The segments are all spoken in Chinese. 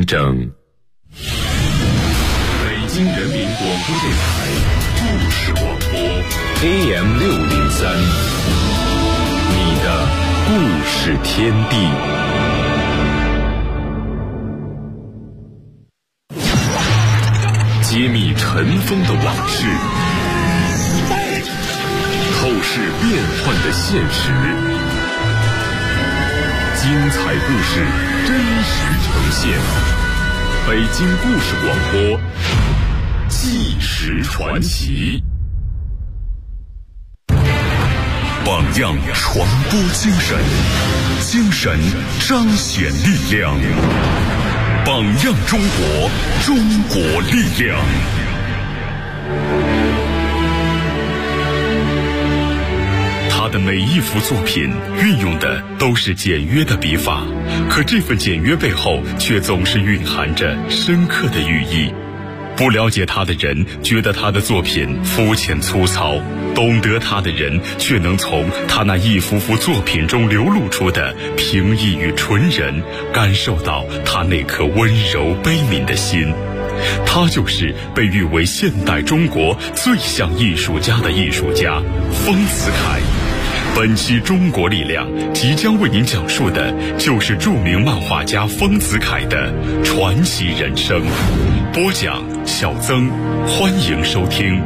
长征。北京人民广播电台故事广播 AM603， 你的故事天地。揭秘尘封的往事，透视变幻的现实，精彩故事真实呈现。北京故事广播，纪实传奇。榜样传播精神，精神彰显力量。榜样中国，中国力量。他的每一幅作品运用的都是简约的笔法，可这份简约背后却总是蕴含着深刻的寓意。不了解他的人觉得他的作品肤浅粗糙，懂得他的人却能从他那一幅幅作品中流露出的平易与纯仁，感受到他那颗温柔悲悯的心。他就是被誉为现代中国最像艺术家的艺术家丰子恺。本期中国力量即将为您讲述的就是著名漫画家丰子恺的传奇人生。播讲小曾，欢迎收听。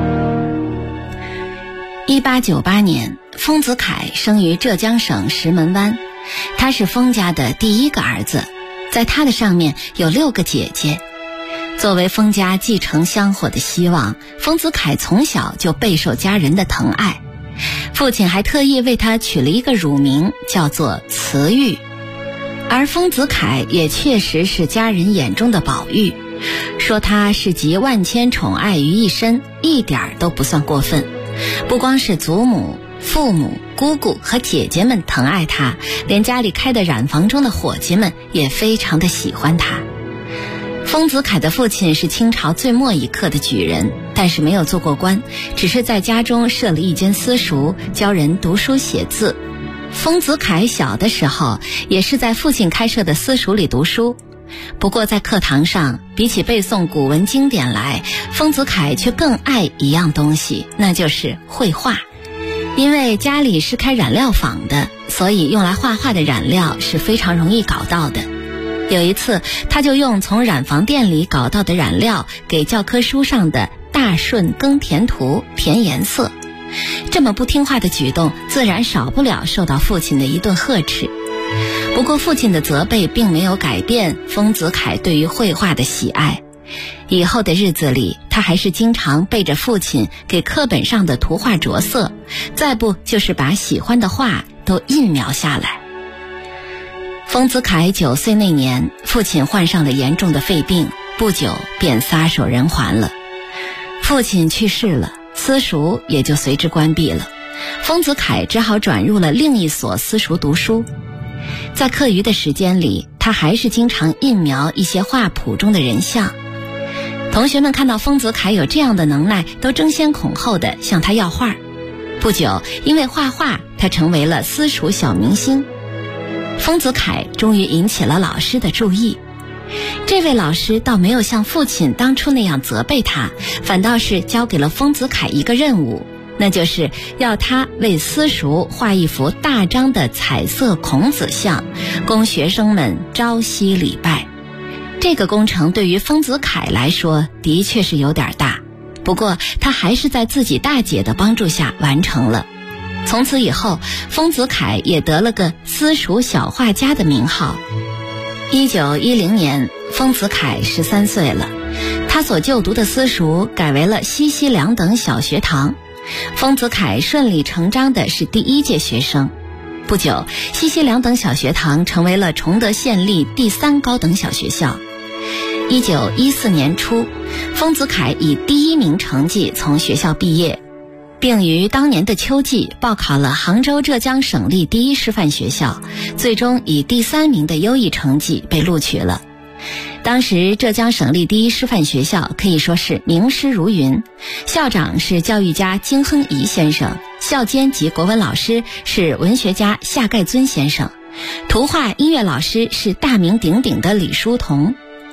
1898年，丰子恺生于浙江省石门湾，他是丰家的第一个儿子，在他的上面有6个姐姐。作为丰家继承香火的希望，丰子恺从小就备受家人的疼爱，父亲还特意为他取了一个乳名，叫做慈玉。而丰子恺也确实是家人眼中的宝玉，说他是集万千宠爱于一身，一点都不算过分。不光是祖母、父母、姑姑和姐姐们疼爱他，连家里开的染坊中的伙计们也非常的喜欢他。丰子恺的父亲是清朝最末一刻的举人，但是没有做过官，只是在家中设了一间私塾，教人读书写字。丰子恺小的时候也是在父亲开设的私塾里读书，不过在课堂上，比起背诵古文经典来，丰子恺却更爱一样东西，那就是绘画。因为家里是开染料坊的，所以用来画画的染料是非常容易搞到的。有一次，他就用从染坊店里搞到的染料给教科书上的大顺耕田图填颜色。这么不听话的举动，自然少不了受到父亲的一顿呵斥。不过父亲的责备并没有改变丰子恺对于绘画的喜爱。以后的日子里，他还是经常背着父亲给课本上的图画着色，再不就是把喜欢的画都印描下来。丰子恺9岁那年，父亲患上了严重的肺病，不久便撒手人寰了。父亲去世了，私塾也就随之关闭了。丰子恺只好转入了另一所私塾读书。在课余的时间里，他还是经常印描一些画谱中的人像。同学们看到丰子恺有这样的能耐，都争先恐后地向他要画。不久，因为画画，他成为了私塾小明星。丰子恺终于引起了老师的注意。这位老师倒没有像父亲当初那样责备他，反倒是交给了丰子恺一个任务，那就是要他为私塾画一幅大张的彩色孔子像，供学生们朝夕礼拜。这个工程对于丰子恺来说的确是有点大，不过他还是在自己大姐的帮助下完成了。从此以后，丰子恺也得了个私塾小画家的名号。1910年，丰子恺13岁了，他所就读的私塾改为了西西两等小学堂。丰子恺顺理成章的是第1届学生。不久，西西两等小学堂成为了崇德县立第3高等小学校。1914年初，丰子恺以第1名成绩从学校毕业，并于当年的秋季报考了杭州浙江省立第1师范学校，最终以第3名的优异成绩被录取了。当时浙江省立第1师范学校可以说是名师如云，校长是教育家金亨颐先生，校监及国文老师是文学家夏盖尊先生，图画音乐老师是大名鼎鼎的李叔同。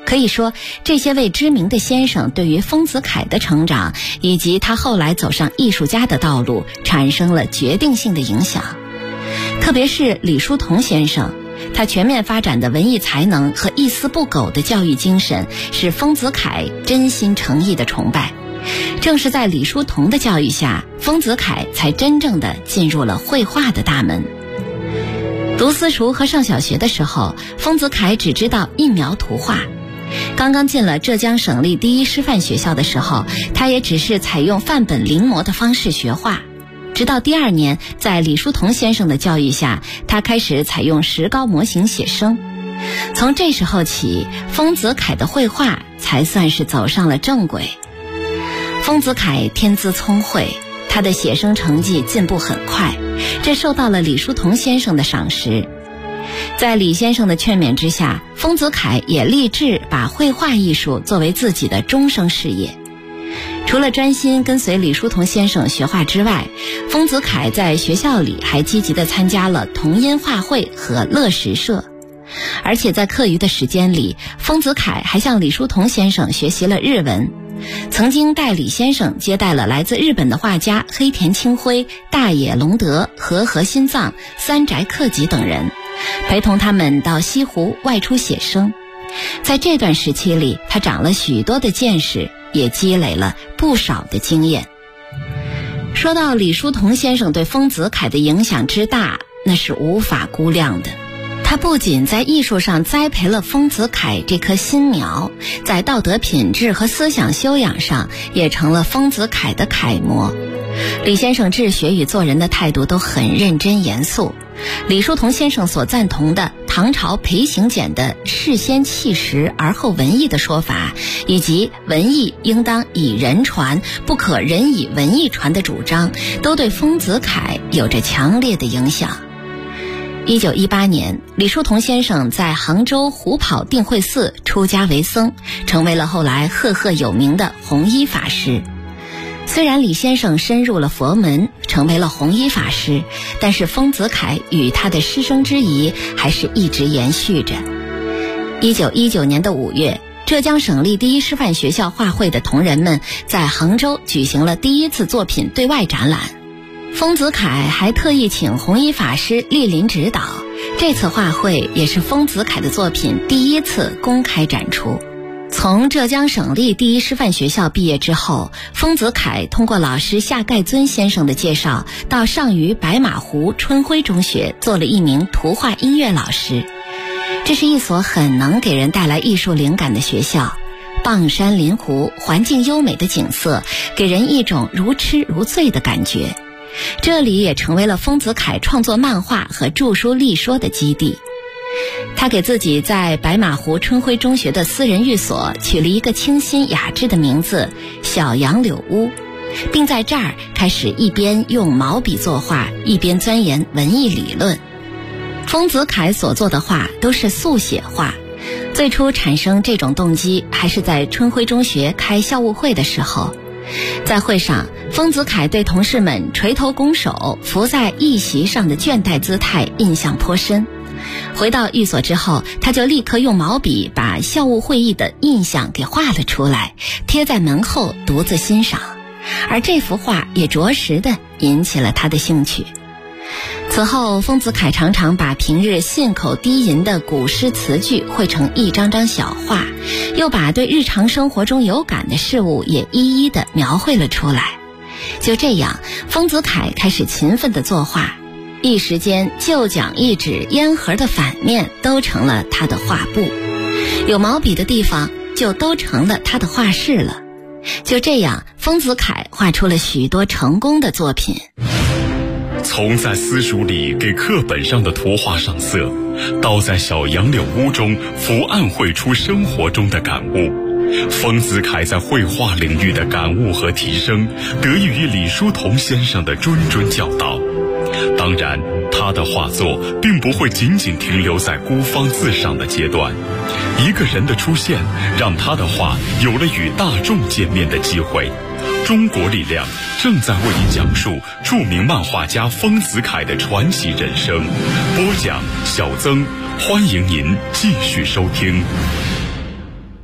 可以说，这些位知名的先生对于丰子恺的成长以及他后来走上艺术家的道路产生了决定性的影响。特别是李叔同先生，他全面发展的文艺才能和一丝不苟的教育精神，使丰子恺真心诚意的崇拜。正是在李叔同的教育下，丰子恺才真正的进入了绘画的大门。读私塾和上小学的时候，丰子恺只知道印描图画。刚刚进了浙江省立第一师范学校的时候，他也只是采用范本临摹的方式学画。直到第2年，在李叔同先生的教育下，他开始采用石膏模型写生。从这时候起，丰子恺的绘画才算是走上了正轨。丰子恺天资聪慧，他的写生成绩进步很快，这受到了李叔同先生的赏识。在李先生的劝勉之下，丰子恺也立志把绘画艺术作为自己的终生事业。除了专心跟随李叔同先生学画之外，丰子恺在学校里还积极地参加了童音画会和乐石社。而且在课余的时间里，丰子恺还向李叔同先生学习了日文，曾经带李先生接待了来自日本的画家黑田清辉、大野隆德、和合新藏、三宅克己等人，陪同他们到西湖外出写生。在这段时期里，他长了许多的见识，也积累了不少的经验。说到李叔同先生对丰子恺的影响之大，那是无法估量的。他不仅在艺术上栽培了丰子恺这棵新苗，在道德品质和思想修养上也成了丰子恺的楷模。李先生治学与做人的态度都很认真严肃。李叔同先生所赞同的唐朝裴行俭的事先弃实而后文艺的说法，以及文艺应当以人传，不可人以文艺传的主张，都对丰子恺有着强烈的影响。1918年，李叔同先生在杭州虎跑定慧寺出家为僧，成为了后来赫赫有名的弘一法师。虽然李先生深入了佛门，成为了弘一法师，但是丰子恺与他的师生之谊还是一直延续着。1919年的5月，浙江省立第一师范学校画会的同仁们在杭州举行了第一次作品对外展览。丰子恺还特意请弘一法师莅临指导，这次画会也是丰子恺的作品第一次公开展出。从浙江省立第一师范学校毕业之后，丰子恺通过老师夏盖尊先生的介绍，到上虞白马湖春晖中学做了一名图画音乐老师。这是一所很能给人带来艺术灵感的学校，傍山临湖，环境优美的景色给人一种如痴如醉的感觉。这里也成为了丰子恺创作漫画和著书立说的基地。他给自己在白马湖春晖中学的私人寓所取了一个清新雅致的名字小杨柳屋，并在这儿开始一边用毛笔作画，一边钻研文艺理论。丰子恺所做的画都是速写画，最初产生这种动机还是在春晖中学开校务会的时候。在会上，丰子恺对同事们垂头拱手伏在议席上的倦怠姿态印象颇深。回到寓所之后，他就立刻用毛笔把校务会议的印象给画了出来，贴在门后独自欣赏。而这幅画也着实的引起了他的兴趣。此后，丰子恺常常把平日信口低吟的古诗词句绘成一张张小画，又把对日常生活中有感的事物也一一的描绘了出来。就这样，丰子恺开始勤奋的作画，一时间旧讲一纸烟盒的反面都成了他的画布，有毛笔的地方就都成了他的画室了。就这样，丰子恺画出了许多成功的作品。 从在私塾里给课本上的图画上色，到在小杨柳屋中伏案绘出生活中的感悟，丰子恺在绘画领域的感悟和提升，得益于李叔同先生的谆谆教导。当然，他的画作并不会仅仅停留在孤芳自赏的阶段。一个人的出现，让他的画有了与大众见面的机会。中国力量正在为您讲述著名漫画家丰子恺的传奇人生。播讲小曾，欢迎您继续收听。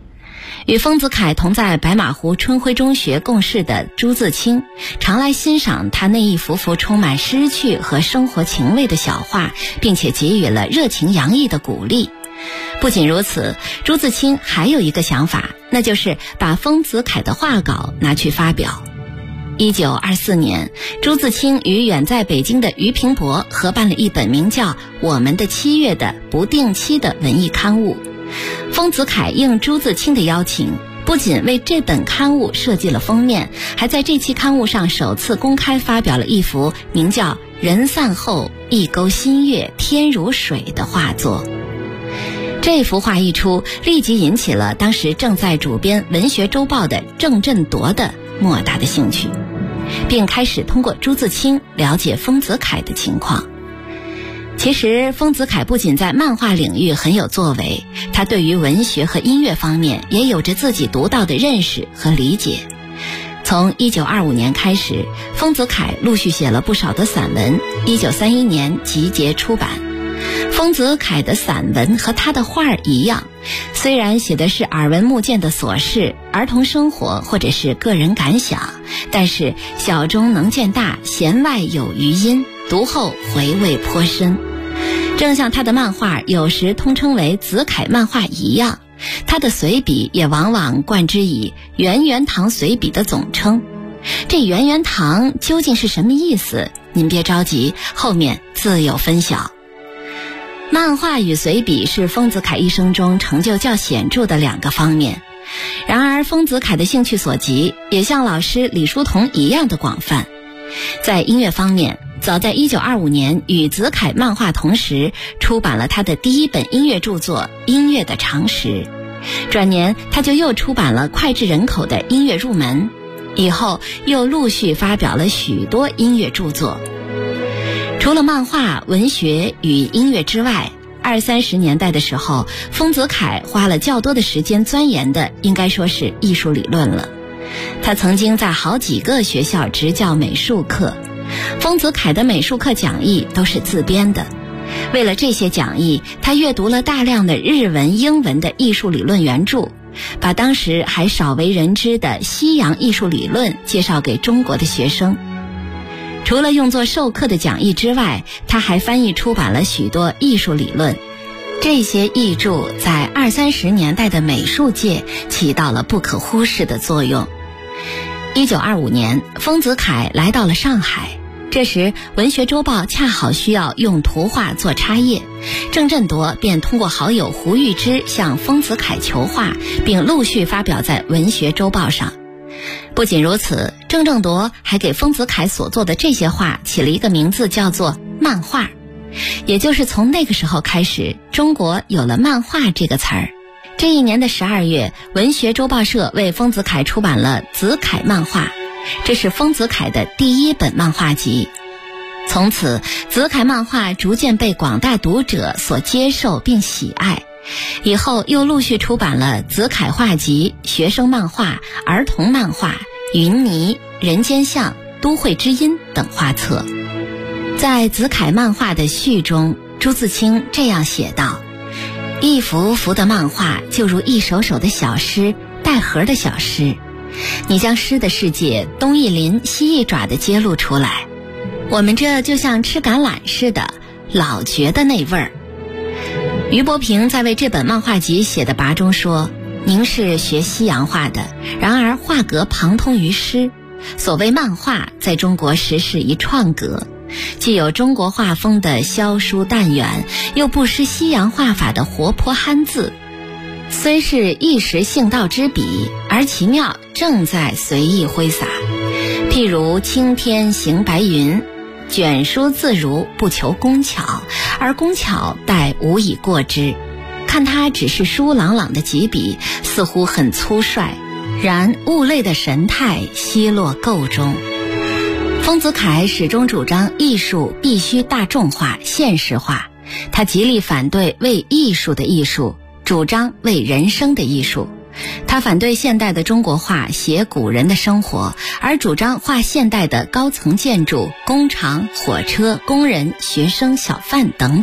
与丰子恺同在白马湖春晖中学共事的朱自清，常来欣赏他那一幅幅充满诗趣和生活情味的小画，并且给予了热情洋溢的鼓励。不仅如此，朱自清还有一个想法，那就是把丰子恺的画稿拿去发表。1924年，朱自清与远在北京的俞平伯合办了一本名叫《我们的7月》的不定期的文艺刊物。丰子恺应朱自清的邀请，不仅为这本刊物设计了封面，还在这期刊物上首次公开发表了一幅名叫《人散后一钩新月天如水》的画作。这幅画一出，立即引起了当时正在主编《文学周报》的郑振铎的莫大的兴趣，并开始通过朱自清了解丰子恺的情况。其实丰子恺不仅在漫画领域很有作为，他对于文学和音乐方面也有着自己独到的认识和理解。从1925年开始，丰子恺陆续写了不少的散文，1931年集结出版。丰子恺的散文和他的画一样，虽然写的是耳闻目见的琐事、儿童生活或者是个人感想，但是小中能见大，弦外有余音，读后回味颇深。正像他的漫画有时通称为子恺漫画一样，他的随笔也往往冠之以圆圆堂随笔的总称。这圆圆堂究竟是什么意思？您别着急，后面自有分晓。漫画与随笔是丰子恺一生中成就较显著的两个方面。然而丰子恺的兴趣所及也像老师李叔同一样的广泛。在音乐方面，早在1925年与子恺漫画同时出版了他的第一本音乐著作《音乐的常识》，转年他就又出版了脍炙人口的《音乐入门》，以后又陆续发表了许多音乐著作。除了漫画、文学与音乐之外，20、30年代的时候，丰子恺花了较多的时间钻研的应该说是艺术理论了。他曾经在好几个学校执教美术课，丰子恺的美术课讲义都是自编的。为了这些讲义，他阅读了大量的日文、英文的艺术理论原著，把当时还少为人知的西洋艺术理论介绍给中国的学生。除了用作授课的讲义之外，他还翻译出版了许多艺术理论。这些译著在20、30年代的美术界起到了不可忽视的作用。1925年，丰子恺来到了上海，这时《文学周报》恰好需要用图画做插页，郑振铎便通过好友胡玉芝向丰子恺求画，并陆续发表在《文学周报》上。不仅如此，郑振铎还给丰子恺所做的这些画起了一个名字，叫做漫画。也就是从那个时候开始，中国有了漫画这个词儿。这一年的12月，文学周报社为丰子恺出版了子恺漫画，这是丰子恺的第一本漫画集。从此，子恺漫画逐渐被广大读者所接受并喜爱。以后又陆续出版了子恺画集、学生漫画、儿童漫画、云泥、人间像、都会之音等画册。在子恺漫画的序中，朱自清这样写道：一幅幅的漫画就如一首首的小诗，带核的小诗，你将诗的世界东一鳞西一爪地揭露出来，我们这就像吃橄榄似的，老觉得那味儿。俞伯平在为这本漫画集写的跋中说，您是学西洋画的，然而画格旁通于诗，所谓漫画在中国实是一创格，既有中国画风的萧疏淡远，又不失西洋画法的活泼憨字，虽是一时兴道之笔，而其妙正在随意挥洒。譬如青天行白云，卷书自如，不求工巧，而工巧待无以过之。看它只是疏朗朗的几笔，似乎很粗率，然物类的神态稀落构中。丰子恺始终主张艺术必须大众化、现实化，他极力反对为艺术的艺术，主张为人生的艺术。他反对现代的中国画写古人的生活，而主张画现代的高层建筑、工厂、火车、工人、学生、小贩等等。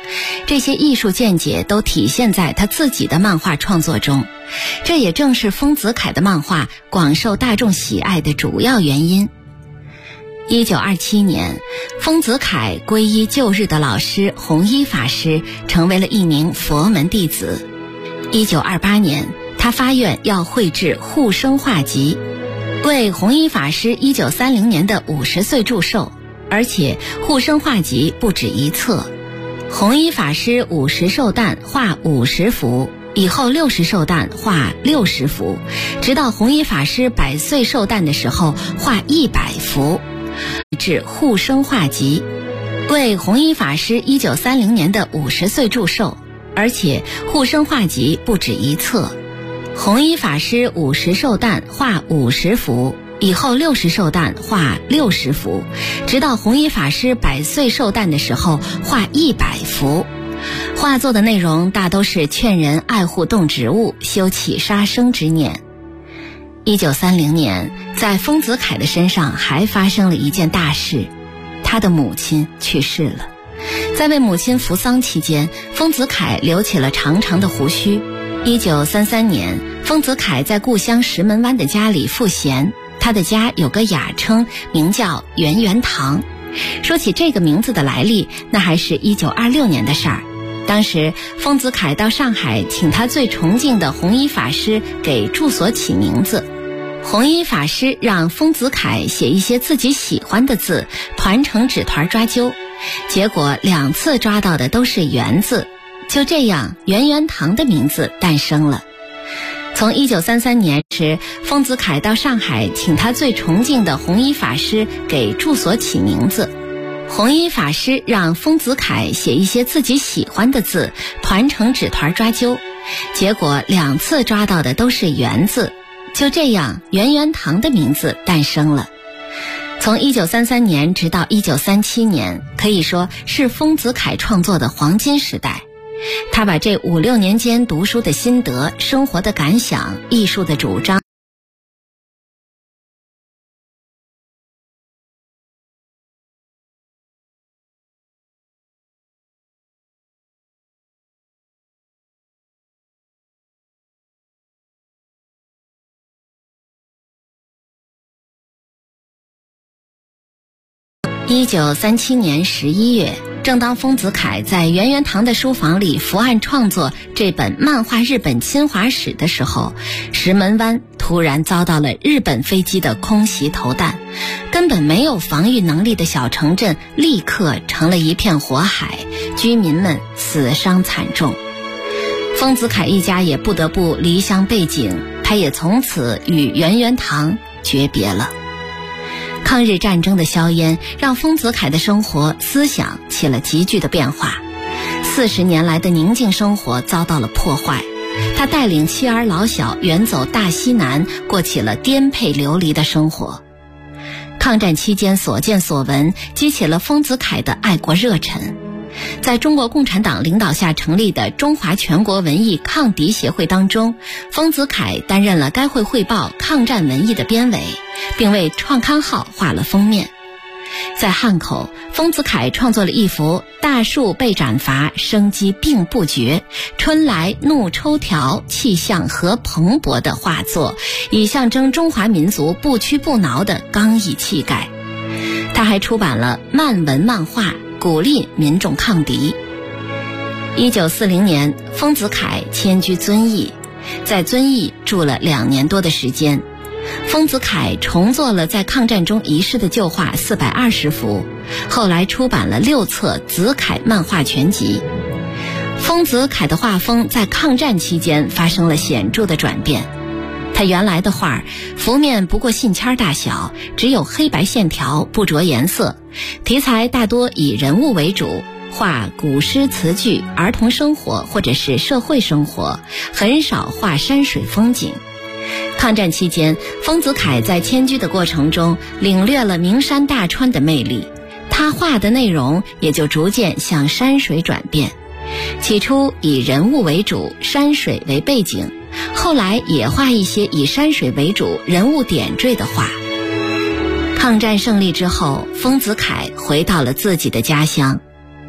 这些艺术见解都体现在他自己的漫画创作中，这也正是丰子恺的漫画广受大众喜爱的主要原因。1927年，丰子恺皈依旧日的老师弘一法师，成为了一名佛门弟子。1928年，他发愿要绘制护生画集，为弘一法师1930年的50岁祝寿，而且护生画集不止一册。弘一法师50寿诞画50幅，以后60寿诞画60幅，直到弘一法师100岁寿诞的时候画100幅。至护生画集，为弘一法师1930年的50岁祝寿，而且护生画集不止一册。弘一法师50寿诞画50幅，以后60寿诞画60幅，直到弘一法师100岁寿诞的时候画100幅。画作的内容大都是劝人爱护动植物，修起杀生之念。1930年，在丰子恺的身上还发生了一件大事，他的母亲去世了。在为母亲扶丧期间，丰子恺留起了长长的胡须。1933年，丰子恺在故乡石门湾的家里赋闲，他的家有个雅称，名叫圆圆堂。说起这个名字的来历，那还是1926年的事儿。当时丰子恺到上海请他最崇敬的弘一法师给住所起名字，弘一法师让丰子恺写一些自己喜欢的字，团成纸团抓阄，结果2次抓到的都是圆字，就这样圆圆堂的名字诞生了。从1933年时，丰子恺到上海请他最崇敬的弘一法师给住所起名字，弘一法师让丰子恺写一些自己喜欢的字，团成纸团抓阄，结果2次抓到的都是圆字，就这样圆圆堂的名字诞生了。从1933年直到1937年，可以说是丰子恺创作的黄金时代。他把这5、6年间读书的心得、生活的感想、艺术的主张1937年11月，正当丰子恺在圆圆堂的书房里伏案创作这本漫画日本侵华史的时候，石门湾突然遭到了日本飞机的空袭投弹，根本没有防御能力的小城镇立刻成了一片火海，居民们死伤惨重。丰子恺一家也不得不离乡背井，他也从此与圆圆堂诀别了。抗日战争的硝烟让丰子恺的生活思想起了急剧的变化，40年来的宁静生活遭到了破坏，他带领妻儿老小远走大西南，过起了颠沛流离的生活。抗战期间所见所闻激起了丰子恺的爱国热忱，在中国共产党领导下成立的中华全国文艺抗敌协会当中，丰子恺担任了该会汇报抗战文艺的编委，并为创刊号画了封面。在汉口，丰子恺创作了一幅大树被斩伐，生机并不绝，春来怒抽条，气象何蓬勃的画作，以象征中华民族不屈不挠的刚毅气概。他还出版了漫文漫画，鼓励民众抗敌。1940年，丰子恺迁居遵义，在遵义住了2年多的时间。丰子恺重做了在抗战中遗失的旧画420幅，后来出版了6册子恺漫画全集。丰子恺的画风在抗战期间发生了显著的转变，他原来的画幅面不过信签大小，只有黑白线条，不着颜色，题材大多以人物为主，画古诗词句、儿童生活或者是社会生活，很少画山水风景。抗战期间，丰子恺在迁居的过程中领略了名山大川的魅力，他画的内容也就逐渐向山水转变。起初以人物为主，山水为背景，后来也画一些以山水为主、人物点缀的画。抗战胜利之后，丰子恺回到了自己的家乡。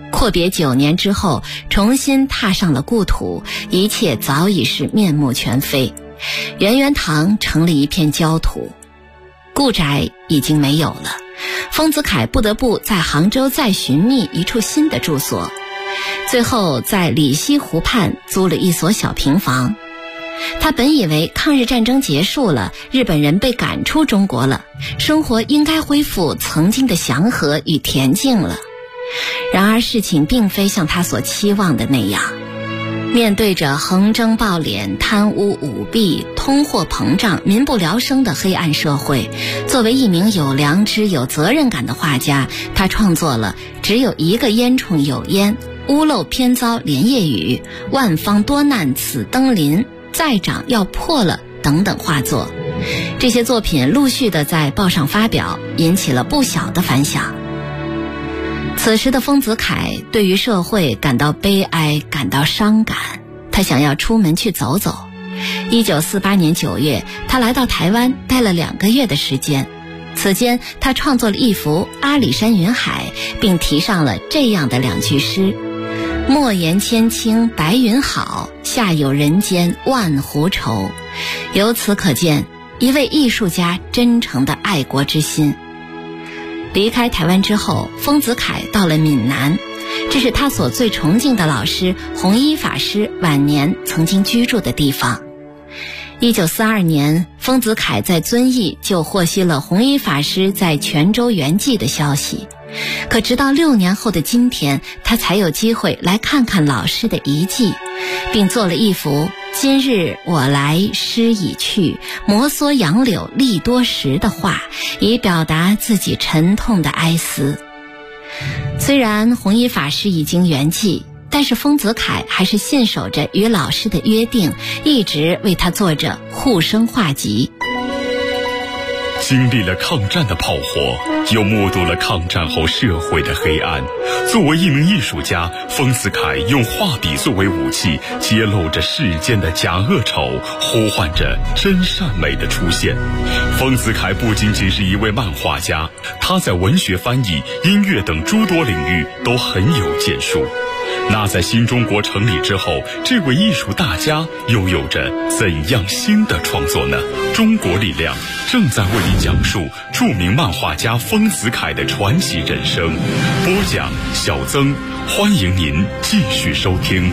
阔别9年之后，重新踏上了故土，一切早已是面目全非。圆圆堂成了一片焦土，故宅已经没有了。丰子恺不得不在杭州再寻觅一处新的住所，最后在里溪湖畔租了一所小平房。他本以为抗日战争结束了，日本人被赶出中国了，生活应该恢复曾经的祥和与恬静了。然而事情并非像他所期望的那样。面对着横征暴敛、贪污舞弊、通货膨胀、民不聊生的黑暗社会，作为一名有良知、有责任感的画家，他创作了只有一个烟囱有烟、屋漏偏遭连夜雨、万方多难此登临、再长要破了等等画作。这些作品陆续的在报上发表，引起了不小的反响。此时的丰子恺对于社会感到悲哀，感到伤感，他想要出门去走走。1948年9月，他来到台湾，待了2个月的时间。此间，他创作了一幅《阿里山云海》，并题上了这样的2句诗：莫言千顷白云好，下有人间万湖愁。由此可见，一位艺术家真诚的爱国之心。离开台湾之后，丰子恺到了闽南，这是他所最崇敬的老师弘一法师晚年曾经居住的地方。1942年，丰子恺在遵义就获悉了弘一法师在泉州圆寂的消息，可直到6年后的今天，他才有机会来看看老师的遗迹，并做了一幅今日我来师已去，摩挲杨柳历多时的画，以表达自己沉痛的哀思。虽然弘一法师已经圆寂，但是丰子恺还是信守着与老师的约定，一直为他做着护生画集。 经历了抗战的炮火，又目睹了抗战后社会的黑暗。作为一名艺术家，丰子恺用画笔作为武器，揭露着世间的假恶丑，呼唤着真善美的出现。丰子恺不仅仅是一位漫画家，他在文学翻译、音乐等诸多领域都很有建树。那在新中国成立之后，这位艺术大家又有着怎样新的创作呢？中国力量正在为你讲述著名漫画家丰子恺的传奇人生。播讲小曾，欢迎您继续收听。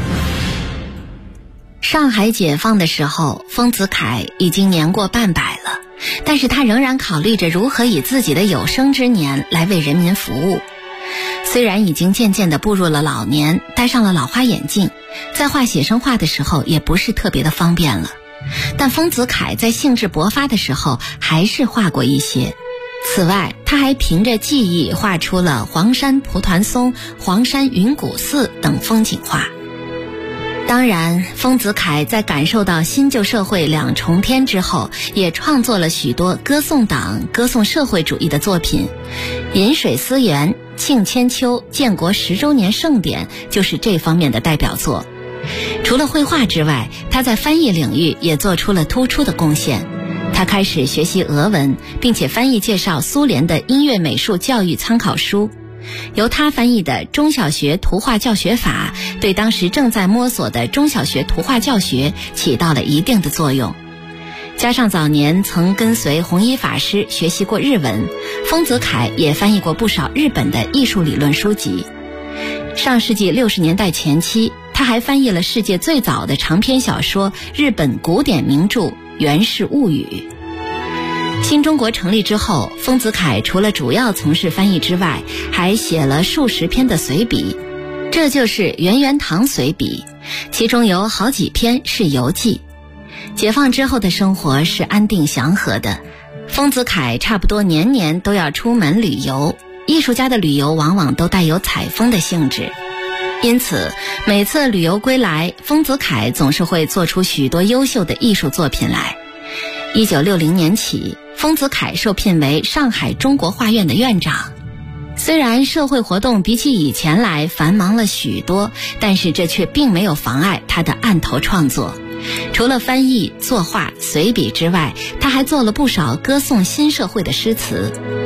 上海解放的时候，丰子恺已经年过半百了，但是他仍然考虑着如何以自己的有生之年来为人民服务。虽然已经渐渐地步入了老年，戴上了老花眼镜，在画写生画的时候也不是特别的方便了，但丰子恺在兴致勃发的时候还是画过一些。此外，他还凭着技艺画出了黄山蒲团松、黄山云谷寺等风景画。当然，丰子恺在感受到新旧社会两重天之后，也创作了许多歌颂党、歌颂社会主义的作品。饮水思源、庆千秋建国10周年盛典就是这方面的代表作。除了绘画之外，他在翻译领域也做出了突出的贡献。他开始学习俄文，并且翻译介绍苏联的音乐美术教育参考书。由他翻译的《中小学图画教学法》对当时正在摸索的中小学图画教学起到了一定的作用。加上早年曾跟随弘一法师学习过日文，丰子恺也翻译过不少日本的艺术理论书籍。上世纪60年代前期，他还翻译了世界最早的长篇小说日本古典名著《源氏物语》。新中国成立之后，丰子恺除了主要从事翻译之外，还写了数十篇的随笔，这就是圆圆堂随笔，其中有好几篇是游记。解放之后的生活是安定祥和的，丰子恺差不多年年都要出门旅游，艺术家的旅游往往都带有采风的性质。因此，每次旅游归来，丰子恺总是会做出许多优秀的艺术作品来。1960年起，丰子恺受聘为上海中国画院的院长。虽然社会活动比起以前来繁忙了许多，但是这却并没有妨碍他的案头创作。除了翻译、作画、随笔之外，他还做了不少歌颂新社会的诗词。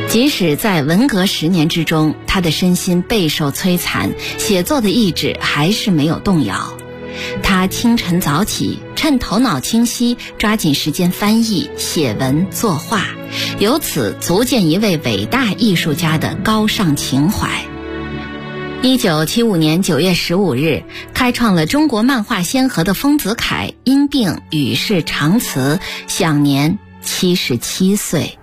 即使在文革10年之中，他的身心备受摧残，写作的意志还是没有动摇。他清晨早起，趁头脑清晰，抓紧时间翻译、写文、作画，由此足见一位伟大艺术家的高尚情怀。1975年9月15日，开创了中国漫画先河的丰子恺因病与世长辞，享年77岁。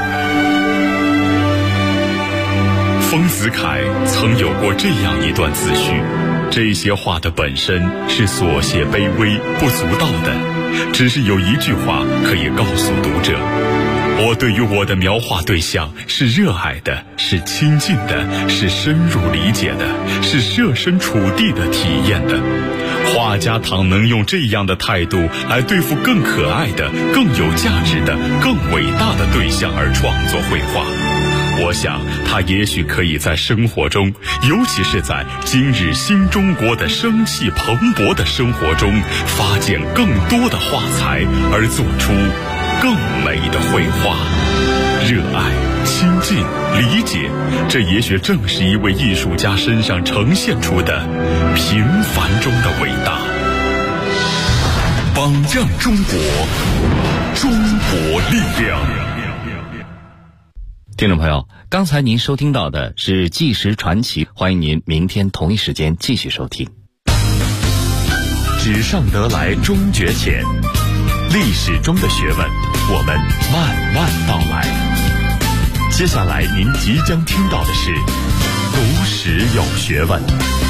丰子恺曾有过这样一段自序：这些话的本身是琐屑卑微不足道的，只是有一句话可以告诉读者，我对于我的描画对象是热爱的，是亲近的，是深入理解的，是设身处地的体验的。画家倘能用这样的态度来对付更可爱的、更有价值的、更伟大的对象而创作绘画，我想他也许可以在生活中，尤其是在今日新中国的生气蓬勃的生活中，发现更多的画材，而做出更美的绘画。热爱、亲近、理解，这也许正是一位艺术家身上呈现出的平凡中的伟大。榜样中国，中国力量。 听众朋友，刚才您收听到的是《纪实传奇》，欢迎您明天同一时间继续收听。 纸上得来终觉浅，历史中的学问，我们慢慢道来。接下来您即将听到的是读史有学问。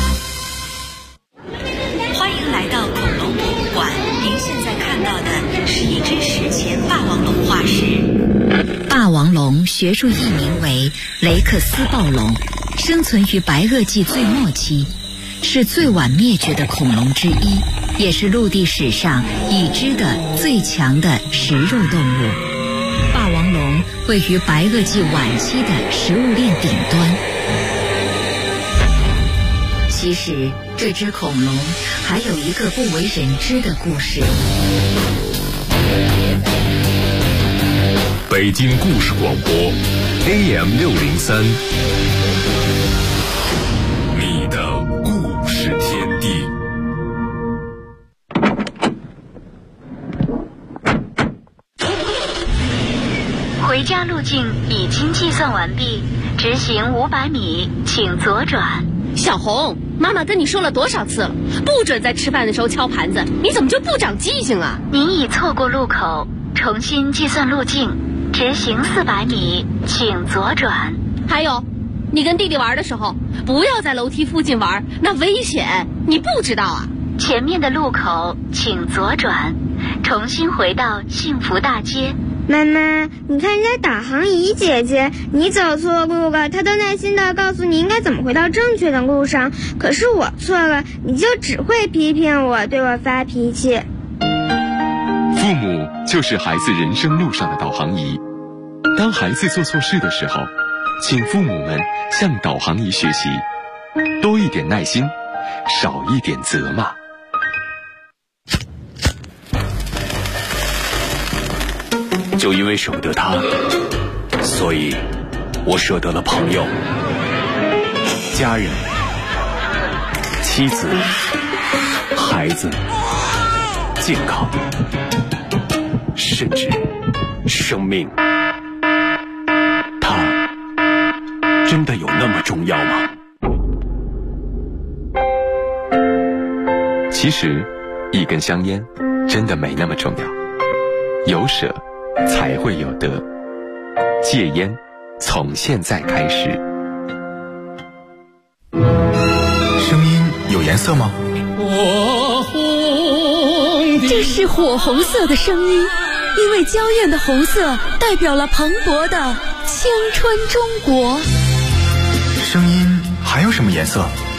欢迎来到恐龙博物馆，您现在看到的是一只史前霸王龙化石。 霸王龙学术译名为雷克斯暴龙，生存于白垩纪最末期，是最晚灭绝的恐龙之一，也是陆地史上已知的最强的食肉动物。霸王龙位于白垩纪晚期的食物链顶端。其实这只恐龙还有一个不为人知的故事。 北京故事广播 AM603， 你的故事天地。 回家路径已经计算完毕，直行500米，请左转。 小红，妈妈跟你说了多少次了，不准在吃饭的时候敲盘子，你怎么就不长记性啊？ 您已错过路口，重新计算路径，直行400米，请左转。 还有，你跟弟弟玩的时候，不要在楼梯附近玩，那危险，你不知道啊？ 前面的路口请左转，重新回到幸福大街。 妈妈，你看人家导航仪姐姐，你走错路了，她都耐心地告诉你应该怎么回到正确的路上，可是我错了，你就只会批评我，对我发脾气。 父母就是孩子人生路上的导航仪，当孩子做错事的时候，请父母们向导航仪学习，多一点耐心，少一点责骂。 就因为舍不得他，所以我舍得了朋友、家人、妻子、孩子、健康，甚至生命。他真的有那么重要吗？ 其实一根香烟真的没那么重要，有舍才会有得。戒烟从现在开始。 声音有颜色吗？ 这是火红色的声音，因为娇艳的红色代表了蓬勃的青春中国。 声音还有什么颜色？